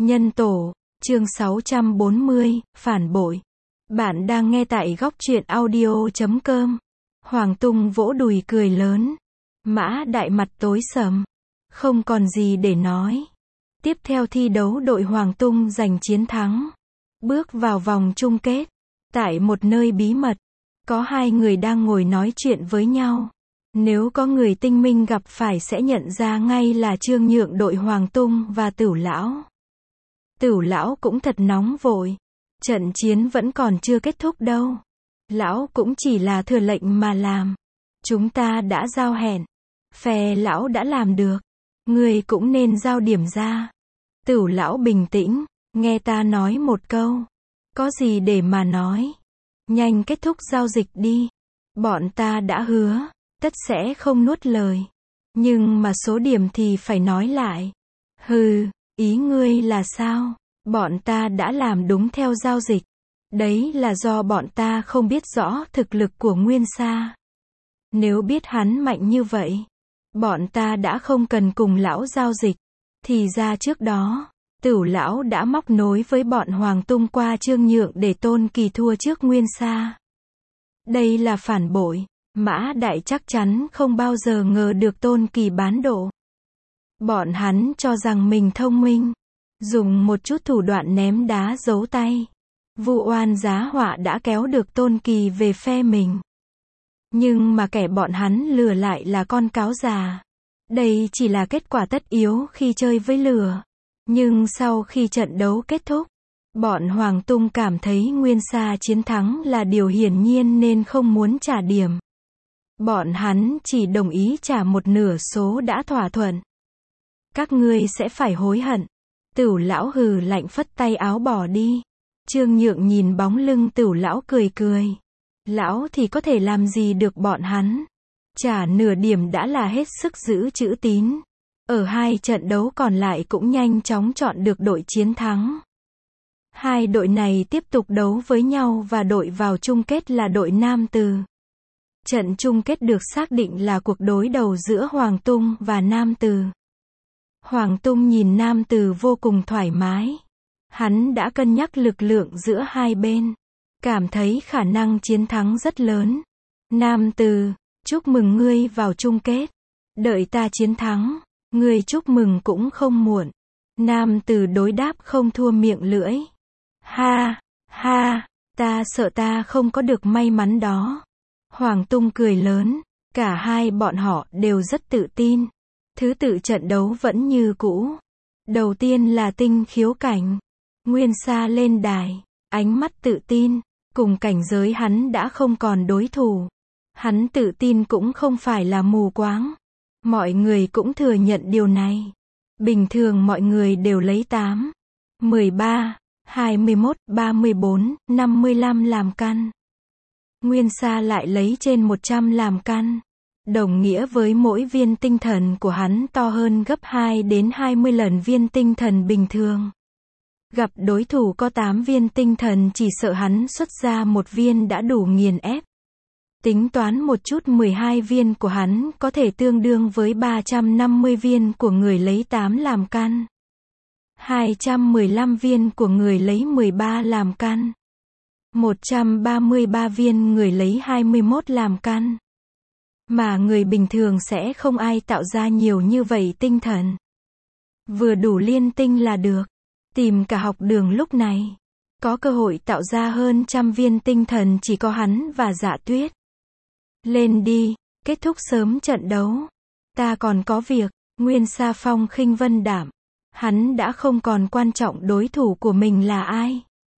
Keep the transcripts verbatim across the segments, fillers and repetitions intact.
Nhân tổ, chương sáu trăm bốn mươi, phản bội. Bạn đang nghe tại góc truyện audio chấm com. Hoàng Tung vỗ đùi cười lớn. Mã Đại mặt tối sầm. Không còn gì để nói. Tiếp theo thi đấu đội Hoàng Tung giành chiến thắng. Bước vào vòng chung kết. Tại một nơi bí mật, có hai người đang ngồi nói chuyện với nhau. Nếu có người tinh minh gặp phải sẽ nhận ra ngay là Trương Nhượng đội Hoàng Tung và Tửu Lão. Tửu Lão cũng thật nóng vội. Trận chiến vẫn còn chưa kết thúc đâu. Lão cũng chỉ là thừa lệnh mà làm. Chúng ta đã giao hẹn. Phe Lão đã làm được. Người cũng nên giao điểm ra. Tửu Lão bình tĩnh. Nghe ta nói một câu. Có gì để mà nói. Nhanh kết thúc giao dịch đi. Bọn ta đã hứa. Tất sẽ không nuốt lời. Nhưng mà số điểm thì phải nói lại. Hừ, ý ngươi là sao? Bọn ta đã làm đúng theo giao dịch. Đấy là do bọn ta không biết rõ thực lực của Nguyên Sa. Nếu biết hắn mạnh như vậy, bọn ta đã không cần cùng lão giao dịch. Thì ra trước đó, Tửu Lão đã móc nối với bọn Hoàng Tung qua Trương Nhượng để Tôn Kỳ thua trước Nguyên Sa. Đây là phản bội. Mã Đại chắc chắn không bao giờ ngờ được Tôn Kỳ bán độ. Bọn hắn cho rằng mình thông minh. Dùng một chút thủ đoạn ném đá giấu tay. Vu oan giá họa đã kéo được Tôn Kỳ về phe mình. Nhưng mà kẻ bọn hắn lừa lại là con cáo già. Đây chỉ là kết quả tất yếu khi chơi với lừa. Nhưng sau khi trận đấu kết thúc, bọn Hoàng Tung cảm thấy Nguyên Sa chiến thắng là điều hiển nhiên nên không muốn trả điểm. Bọn hắn chỉ đồng ý trả một nửa số đã thỏa thuận. Các ngươi sẽ phải hối hận. Tửu Lão hừ lạnh phất tay áo bỏ đi. Trương Nhượng nhìn bóng lưng Tửu Lão cười cười. Lão thì có thể làm gì được bọn hắn. Trả nửa điểm đã là hết sức giữ chữ tín. Ở hai trận đấu còn lại cũng nhanh chóng chọn được đội chiến thắng. Hai đội này tiếp tục đấu với nhau và đội vào chung kết là đội Nam Từ. Trận chung kết được xác định là cuộc đối đầu giữa Hoàng Tung và Nam Từ. Hoàng Tung nhìn Nam Từ vô cùng thoải mái. Hắn đã cân nhắc lực lượng giữa hai bên. Cảm thấy khả năng chiến thắng rất lớn. Nam Từ, chúc mừng ngươi vào chung kết. Đợi ta chiến thắng, ngươi chúc mừng cũng không muộn. Nam Từ đối đáp không thua miệng lưỡi. Ha, ha, ta sợ ta không có được may mắn đó. Hoàng Tung cười lớn. Cả hai bọn họ đều rất tự tin. Thứ tự trận đấu vẫn như cũ. Đầu tiên là Tinh Khiếu Cảnh. Nguyên Sa lên đài. Ánh mắt tự tin. Cùng cảnh giới hắn đã không còn đối thủ. Hắn tự tin cũng không phải là mù quáng. Mọi người cũng thừa nhận điều này. Bình thường mọi người đều lấy tám, mười ba, hai mươi mốt, ba mươi bốn, năm mươi lăm làm căn. Nguyên Sa lại lấy trên một trăm làm căn. Đồng nghĩa với mỗi viên tinh thần của hắn to hơn gấp hai đến hai mươi lần viên tinh thần bình thường. Gặp đối thủ có tám viên tinh thần chỉ sợ hắn xuất ra một viên đã đủ nghiền ép. Tính toán một chút mười hai viên của hắn có thể tương đương với ba trăm năm mươi viên của người lấy tám làm căn. hai trăm mười lăm viên của người lấy mười ba làm căn. một trăm ba mươi ba viên người lấy hai mươi mốt làm căn. Mà người bình thường sẽ không ai tạo ra nhiều như vậy tinh thần. Vừa đủ liên tinh là được. Tìm cả học đường lúc này. Có cơ hội tạo ra hơn trăm viên tinh thần chỉ có hắn và Dạ Tuyết. Lên đi, kết thúc sớm trận đấu. Ta còn có việc. Nguyên Sa phong khinh vân đạm. Hắn đã không còn quan trọng đối thủ của mình là ai.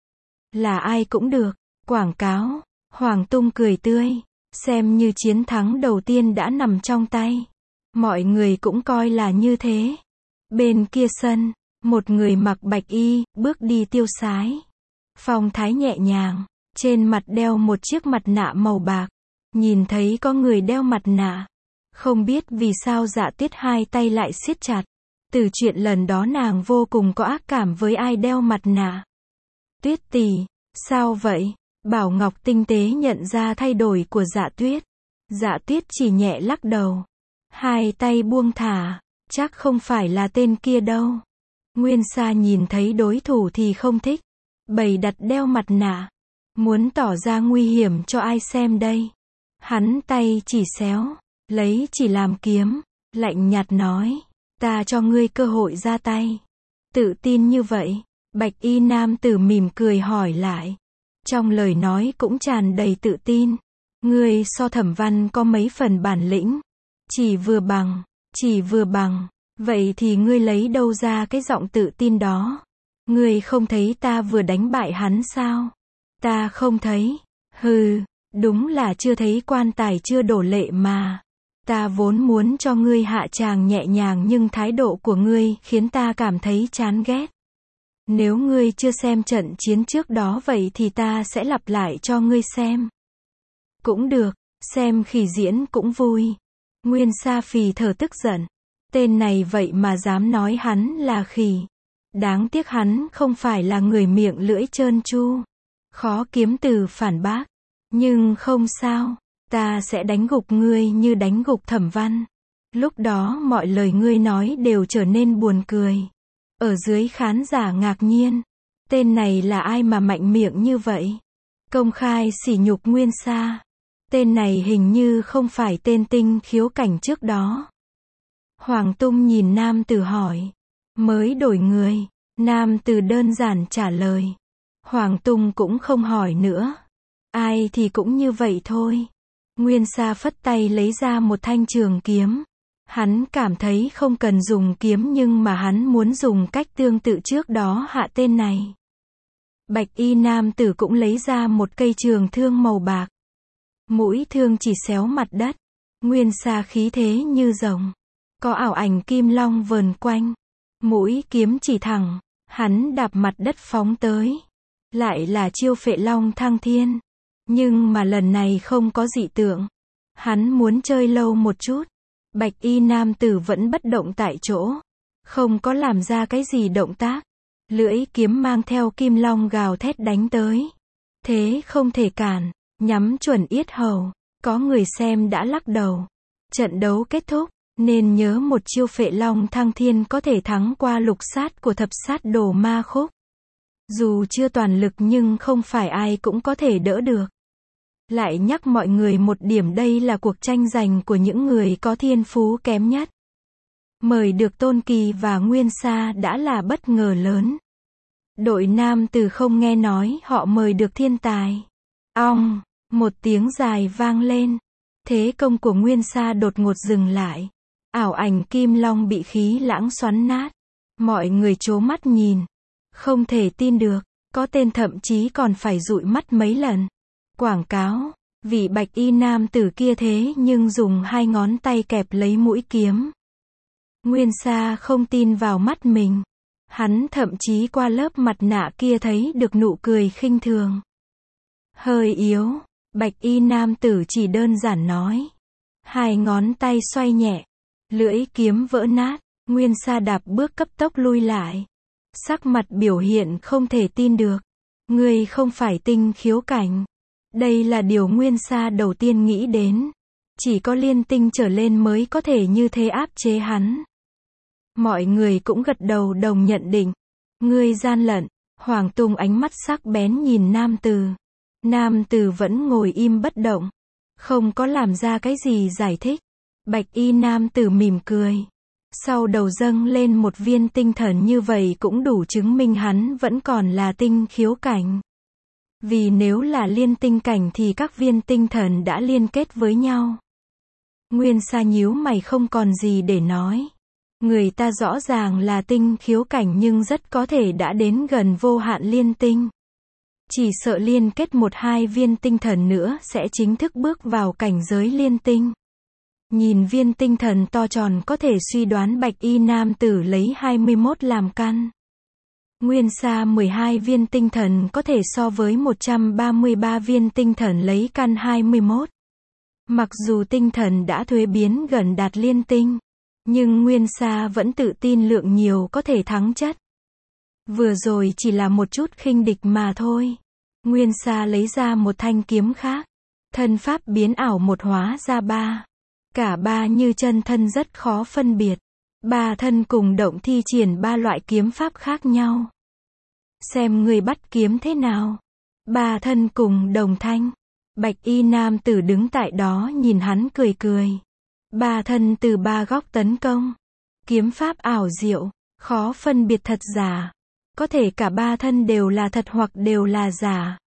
Là ai cũng được. Quảng cáo. Hoàng Tung cười tươi. Xem như chiến thắng đầu tiên đã nằm trong tay. Mọi người cũng coi là như thế. Bên kia sân, một người mặc bạch y, bước đi tiêu sái. Phong thái nhẹ nhàng, trên mặt đeo một chiếc mặt nạ màu bạc. Nhìn thấy có người đeo mặt nạ. Không biết vì sao Dạ Tuyết hai tay lại siết chặt. Từ chuyện lần đó nàng vô cùng có ác cảm với ai đeo mặt nạ. Tuyết tỷ, sao vậy? Bảo Ngọc tinh tế nhận ra thay đổi của Dạ Tuyết. Dạ Tuyết chỉ nhẹ lắc đầu. Hai tay buông thả. Chắc không phải là tên kia đâu. Nguyên Sa nhìn thấy đối thủ thì không thích. Bày đặt đeo mặt nạ. Muốn tỏ ra nguy hiểm cho ai xem đây. Hắn tay chỉ xéo. Lấy chỉ làm kiếm. Lạnh nhạt nói. Ta cho ngươi cơ hội ra tay. Tự tin như vậy. Bạch y nam tử mỉm cười hỏi lại. Trong lời nói cũng tràn đầy tự tin. Ngươi so Thẩm Văn có mấy phần bản lĩnh. Chỉ vừa bằng. Chỉ vừa bằng. Vậy thì ngươi lấy đâu ra cái giọng tự tin đó? Ngươi không thấy ta vừa đánh bại hắn sao? Ta không thấy. Hừ, đúng là chưa thấy quan tài chưa đổ lệ mà. Ta vốn muốn cho ngươi hạ tràng nhẹ nhàng nhưng thái độ của ngươi khiến ta cảm thấy chán ghét. Nếu ngươi chưa xem trận chiến trước đó vậy thì ta sẽ lặp lại cho ngươi xem. Cũng được, xem khỉ diễn cũng vui. Nguyên Sa phì thở tức giận. Tên này vậy mà dám nói hắn là khỉ. Đáng tiếc hắn không phải là người miệng lưỡi trơn tru. Khó kiếm từ phản bác. Nhưng không sao, ta sẽ đánh gục ngươi như đánh gục Thẩm Văn. Lúc đó mọi lời ngươi nói đều trở nên buồn cười. Ở dưới khán giả ngạc nhiên. Tên này là ai mà mạnh miệng như vậy? Công khai sỉ nhục Nguyên Sa. Tên này hình như không phải tên tinh khiếu cảnh trước đó. Hoàng Tung nhìn nam tử hỏi. Mới đổi người. Nam tử đơn giản trả lời. Hoàng Tung cũng không hỏi nữa. Ai thì cũng như vậy thôi. Nguyên Sa phất tay lấy ra một thanh trường kiếm. Hắn cảm thấy không cần dùng kiếm nhưng mà hắn muốn dùng cách tương tự trước đó hạ tên này. Bạch y nam tử cũng lấy ra một cây trường thương màu bạc. Mũi thương chỉ xéo mặt đất. Nguyên Sa khí thế như rồng. Có ảo ảnh kim long vờn quanh. Mũi kiếm chỉ thẳng. Hắn đạp mặt đất phóng tới. Lại là chiêu phệ long thăng thiên. Nhưng mà lần này không có dị tượng. Hắn muốn chơi lâu một chút. Bạch y nam tử vẫn bất động tại chỗ. Không có làm ra cái gì động tác. Lưỡi kiếm mang theo kim long gào thét đánh tới. Thế không thể cản. Nhắm chuẩn yết hầu. Có người xem đã lắc đầu. Trận đấu kết thúc. Nên nhớ một chiêu phệ long thăng thiên có thể thắng qua lục sát của thập sát đồ ma khúc. Dù chưa toàn lực nhưng không phải ai cũng có thể đỡ được. Lại nhắc mọi người một điểm đây là cuộc tranh giành của những người có thiên phú kém nhất. Mời được Tôn Kỳ và Nguyên Sa đã là bất ngờ lớn. Đội nam từ không nghe nói họ mời được thiên tài. Ong, một tiếng dài vang lên. Thế công của Nguyên Sa đột ngột dừng lại. Ảo ảnh kim long bị khí lãng xoắn nát. Mọi người trố mắt nhìn. Không thể tin được, có tên thậm chí còn phải dụi mắt mấy lần. Quảng cáo, vị bạch y nam tử kia thế nhưng dùng hai ngón tay kẹp lấy mũi kiếm. Nguyên Sa không tin vào mắt mình. Hắn thậm chí qua lớp mặt nạ kia thấy được nụ cười khinh thường. Hơi yếu, bạch y nam tử chỉ đơn giản nói. Hai ngón tay xoay nhẹ. Lưỡi kiếm vỡ nát. Nguyên Sa đạp bước cấp tốc lui lại. Sắc mặt biểu hiện không thể tin được. Ngươi không phải tinh khiếu cảnh. Đây là điều Nguyên Sa đầu tiên nghĩ đến. Chỉ có liên tinh trở lên mới có thể như thế áp chế hắn. Mọi người cũng gật đầu đồng nhận định. Ngươi gian lận. Hoàng Tung ánh mắt sắc bén nhìn nam tử. Nam tử vẫn ngồi im bất động. Không có làm ra cái gì giải thích. Bạch y nam tử mỉm cười. Sau đầu dâng lên một viên tinh thần như vậy cũng đủ chứng minh hắn vẫn còn là tinh khiếu cảnh. Vì nếu là liên tinh cảnh thì các viên tinh thần đã liên kết với nhau. Nguyên Sa nhíu mày không còn gì để nói. Người ta rõ ràng là tinh khiếu cảnh nhưng rất có thể đã đến gần vô hạn liên tinh. Chỉ sợ liên kết một hai viên tinh thần nữa sẽ chính thức bước vào cảnh giới liên tinh. Nhìn viên tinh thần to tròn có thể suy đoán bạch y nam tử lấy hai mươi mốt làm căn. Nguyên Sa mười hai viên tinh thần có thể so với một trăm ba mươi ba viên tinh thần lấy căn hai mươi mốt. Mặc dù tinh thần đã thuế biến gần đạt liên tinh, nhưng Nguyên Sa vẫn tự tin lượng nhiều có thể thắng chất. Vừa rồi chỉ là một chút khinh địch mà thôi. Nguyên Sa lấy ra một thanh kiếm khác. Thân pháp biến ảo một hóa ra ba. Cả ba như chân thân rất khó phân biệt. Ba thân cùng động thi triển ba loại kiếm pháp khác nhau. Xem người bắt kiếm thế nào. Ba thân cùng đồng thanh. Bạch y nam tử đứng tại đó nhìn hắn cười cười. Ba thân từ ba góc tấn công. Kiếm pháp ảo diệu, khó phân biệt thật giả. Có thể cả ba thân đều là thật hoặc đều là giả.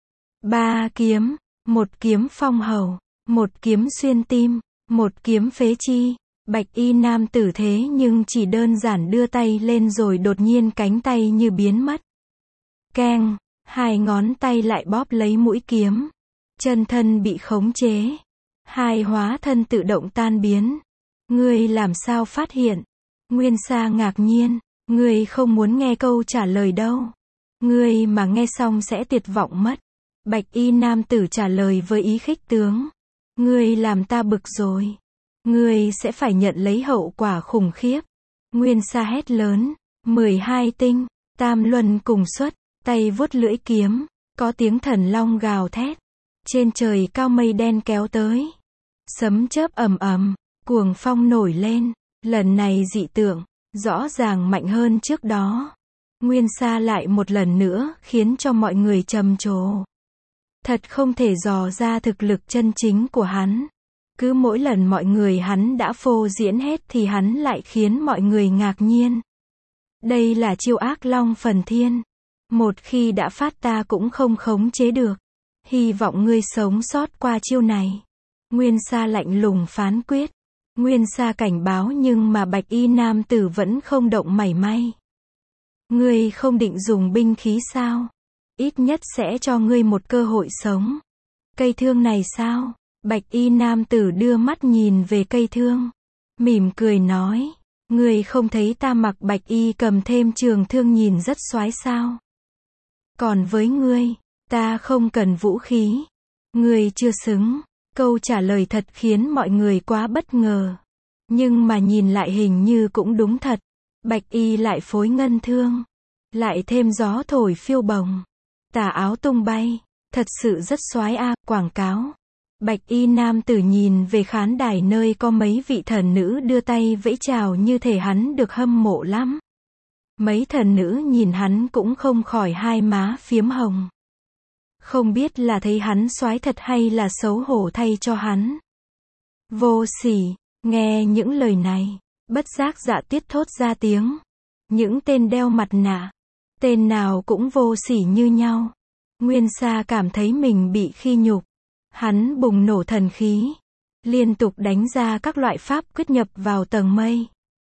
Ba kiếm, một kiếm phong hầu, một kiếm xuyên tim, một kiếm phế chi. Bạch y nam tử thế nhưng chỉ đơn giản đưa tay lên rồi đột nhiên cánh tay như biến mất. Keng, hai ngón tay lại bóp lấy mũi kiếm. Chân thân bị khống chế. Hai hóa thân tự động tan biến. Ngươi làm sao phát hiện? Nguyên Sa ngạc nhiên. Ngươi không muốn nghe câu trả lời đâu. Ngươi mà nghe xong sẽ tuyệt vọng mất. Bạch y nam tử trả lời với ý khích tướng. Ngươi làm ta bực rồi. Ngươi sẽ phải nhận lấy hậu quả khủng khiếp. Nguyên Sa hét lớn. mười hai tinh, tam luân cùng xuất, tay vuốt lưỡi kiếm. Có tiếng thần long gào thét. Trên trời cao mây đen kéo tới. Sấm chớp ầm ầm, cuồng phong nổi lên. Lần này dị tượng, rõ ràng mạnh hơn trước đó. Nguyên Sa lại một lần nữa khiến cho mọi người trầm trồ. Thật không thể dò ra thực lực chân chính của hắn. Cứ mỗi lần mọi người hắn đã phô diễn hết thì hắn lại khiến mọi người ngạc nhiên. Đây là chiêu ác long phần thiên. Một khi đã phát ta cũng không khống chế được. Hy vọng ngươi sống sót qua chiêu này. Nguyên Sa lạnh lùng phán quyết. Nguyên Sa cảnh báo nhưng mà bạch y nam tử vẫn không động mảy may. Ngươi không định dùng binh khí sao? Ít nhất sẽ cho ngươi một cơ hội sống. Cây thương này sao? Bạch y nam tử đưa mắt nhìn về cây thương. Mỉm cười nói. Ngươi không thấy ta mặc bạch y cầm thêm trường thương nhìn rất soái sao? Còn với ngươi, ta không cần vũ khí. Ngươi chưa xứng. Câu trả lời thật khiến mọi người quá bất ngờ. Nhưng mà nhìn lại hình như cũng đúng thật. Bạch y lại phối ngân thương. Lại thêm gió thổi phiêu bồng. Tà áo tung bay. Thật sự rất soái a. Quảng cáo. Bạch y nam tử nhìn về khán đài nơi có mấy vị thần nữ đưa tay vẫy chào như thể hắn được hâm mộ lắm. Mấy thần nữ nhìn hắn cũng không khỏi hai má phiếm hồng. Không biết là thấy hắn soái thật hay là xấu hổ thay cho hắn. Vô sỉ, nghe những lời này, bất giác Dạ Tuyết thốt ra tiếng. Những tên đeo mặt nạ, tên nào cũng vô sỉ như nhau. Nguyên Sa cảm thấy mình bị khi nhục. Hắn bùng nổ thần khí, liên tục đánh ra các loại pháp quyết nhập vào tầng mây.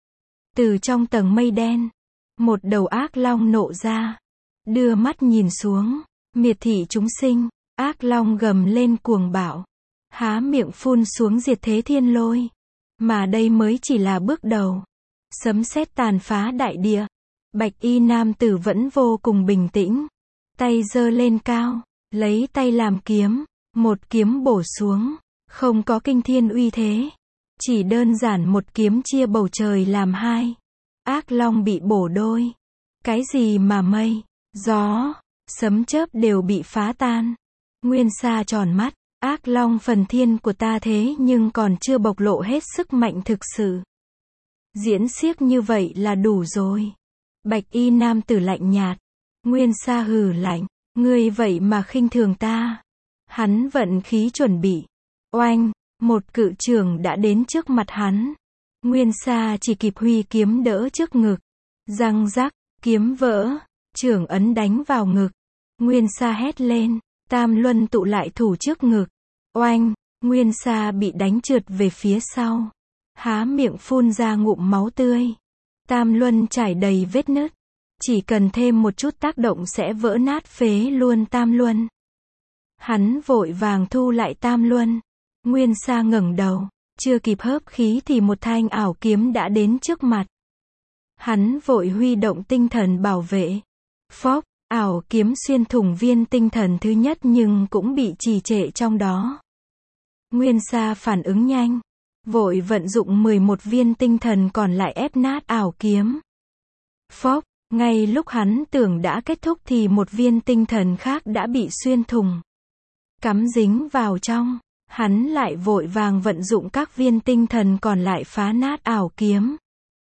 Từ trong tầng mây đen, một đầu ác long nộ ra, đưa mắt nhìn xuống, miệt thị chúng sinh. Ác long gầm lên cuồng bạo, há miệng phun xuống diệt thế thiên lôi. Mà đây mới chỉ là bước đầu. Sấm sét tàn phá đại địa. Bạch y nam tử vẫn vô cùng bình tĩnh. Tay giơ lên cao, lấy tay làm kiếm, một kiếm bổ xuống, không có kinh thiên uy thế. Chỉ đơn giản một kiếm chia bầu trời làm hai. Ác long bị bổ đôi. Cái gì mà mây, gió, sấm chớp đều bị phá tan. Nguyên Sa tròn mắt. Ác long phần thiên của ta thế nhưng còn chưa bộc lộ hết sức mạnh thực sự. Diễn xiếc như vậy là đủ rồi. Bạch y nam tử lạnh nhạt. Nguyên Sa hừ lạnh. Ngươi vậy mà khinh thường ta. Hắn vận khí chuẩn bị. Oanh, một cự trường đã đến trước mặt hắn. Nguyên Sa chỉ kịp huy kiếm đỡ trước ngực. Răng rắc, kiếm vỡ, trường ấn đánh vào ngực. Nguyên Sa hét lên. Tam luân tụ lại thủ trước ngực. Oanh, Nguyên Sa bị đánh trượt về phía sau. Há miệng phun ra ngụm máu tươi. Tam luân trải đầy vết nứt. Chỉ cần thêm một chút tác động sẽ vỡ nát phế luôn tam luân. Hắn vội vàng thu lại tam luân. Nguyên Sa ngẩng đầu. Chưa kịp hớp khí thì một thanh ảo kiếm đã đến trước mặt. Hắn vội huy động tinh thần bảo vệ. Phốc. Ảo kiếm xuyên thủng viên tinh thần thứ nhất nhưng cũng bị trì trệ trong đó. Nguyên Sa phản ứng nhanh, vội vận dụng mười một viên tinh thần còn lại ép nát ảo kiếm. Phốc, ngay lúc hắn tưởng đã kết thúc thì một viên tinh thần khác đã bị xuyên thủng. Cắm dính vào trong, hắn lại vội vàng vận dụng các viên tinh thần còn lại phá nát ảo kiếm.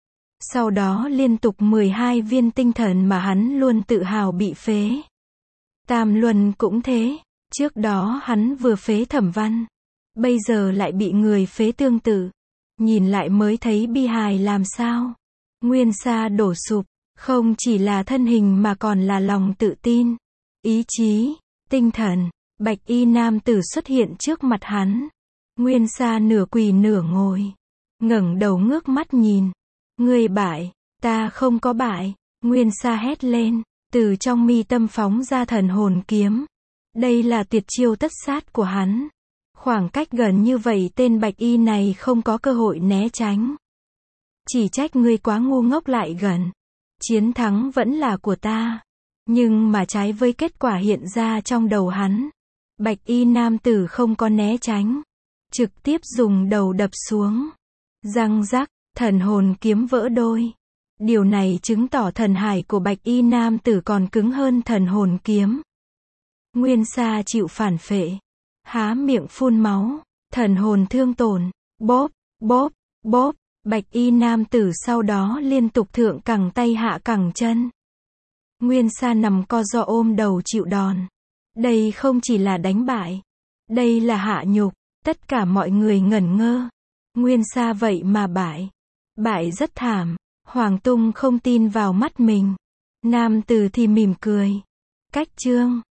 Sau đó liên tục mười hai viên tinh thần mà hắn luôn tự hào bị phế. Tam Luân cũng thế, trước đó hắn vừa phế Thẩm Văn, bây giờ lại bị người phế tương tự. Nhìn lại mới thấy bi hài làm sao. Nguyên Sa đổ sụp, không chỉ là thân hình mà còn là lòng tự tin, ý chí, tinh thần. Bạch y nam tử xuất hiện trước mặt hắn. Nguyên Sa nửa quỳ nửa ngồi, ngẩng đầu ngước mắt nhìn. Ngươi bại, ta không có bại. Nguyên Sa hét lên, từ trong mi tâm phóng ra thần hồn kiếm. Đây là tuyệt chiêu tất sát của hắn. Khoảng cách gần như vậy tên bạch y này không có cơ hội né tránh. Chỉ trách ngươi quá ngu ngốc lại gần. Chiến thắng vẫn là của ta. Nhưng mà trái với kết quả hiện ra trong đầu hắn, bạch y nam tử không có né tránh, trực tiếp dùng đầu đập xuống. Răng rắc, thần hồn kiếm vỡ đôi. Điều này chứng tỏ thần hải của bạch y nam tử còn cứng hơn thần hồn kiếm. Nguyên Sa chịu phản phệ, há miệng phun máu, thần hồn thương tổn, bóp, bóp, bóp. Bạch y nam tử sau đó liên tục thượng cẳng tay hạ cẳng chân. Nguyên Sa nằm co ro ôm đầu chịu đòn. Đây không chỉ là đánh bại, đây là hạ nhục. Tất cả mọi người ngẩn ngơ. Nguyên Sa vậy mà bại. Bại rất thảm. Hoàng Tung không tin vào mắt mình. Nam tử thì mỉm cười. Cách chương